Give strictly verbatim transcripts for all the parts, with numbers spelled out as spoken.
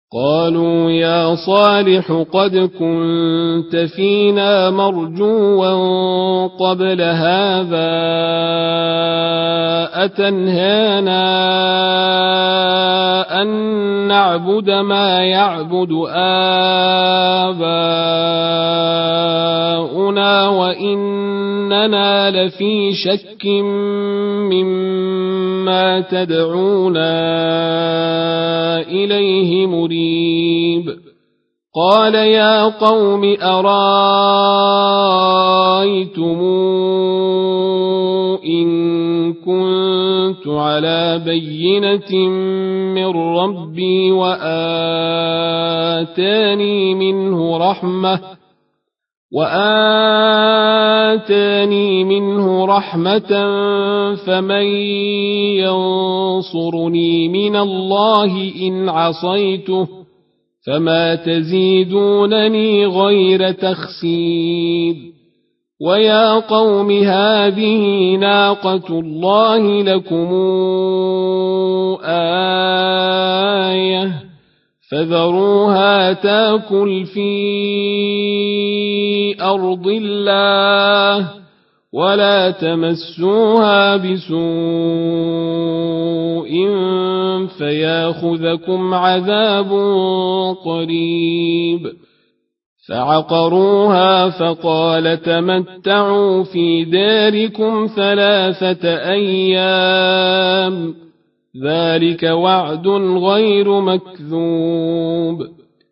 قالوا يا صالح قد كنت فينا مرجوا قبل هذا أتنهانا أن نعبد ما يعبد آباؤنا وإننا لفي شك مما تدعونا إليه مريب. قال يا قوم أرايتم إن كنت على بينة من ربي وآتاني منه رحمة وآتاني منه رحمة فمن ينصرني من الله إن عصيته فما تزيدونني غير تخسير. ويا قوم هذه ناقة الله لكم آية فذروها تاكل في أرض الله ولا تمسوها بسوء فياخذكم عذاب قريب. فعقروها فقال تمتعوا في داركم ثلاثة أيام ذلك وعد غير مكذوب.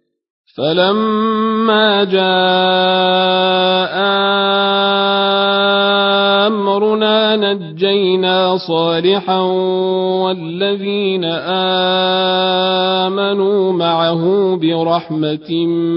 فلما جاء أمرنا نجينا صالحا والذين آمنوا معه برحمة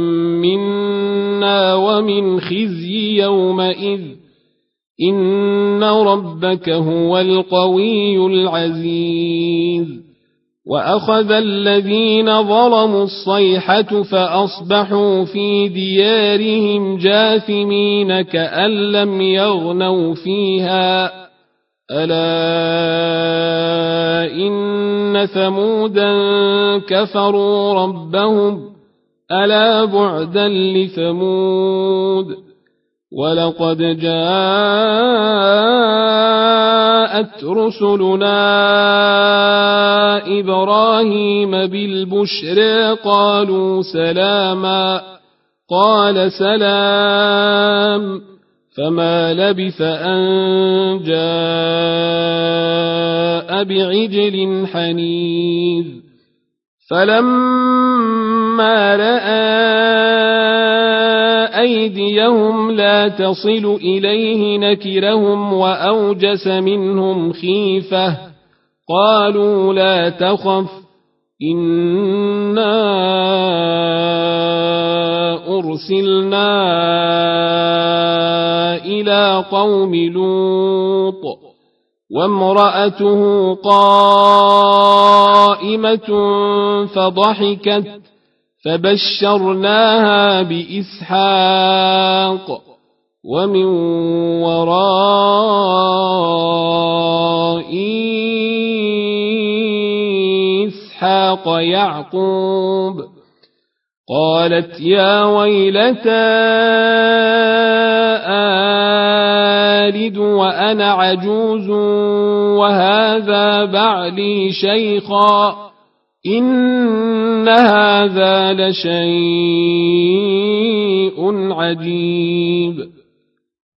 منا ومن خزي يومئذ إن ربك هو القوي العزيز. وأخذ الذين ظلموا الصيحة فأصبحوا في ديارهم جاثمين كأن لم يغنوا فيها ألا إن ثمودا كفروا ربهم ألا بعدا لثمود. ولقد جاءت رسلنا إبراهيم بالبشرى قالوا سلاما قال سلام فما لبث أن جاء بعجل حنيذ. فلما رأى أيديهم لا تصل إليه نكرهم وأوجس منهم خيفة قالوا لا تخف إنا أرسلنا إلى قوم لوط وامرأته قائمة فضحكت فبشرناها بإسحاق ومن وراء إسحاق يعقوب. قالت يا ويلتى آلد وأنا عجوز وهذا بعلي شيخا إن هذا لشيء عجيب.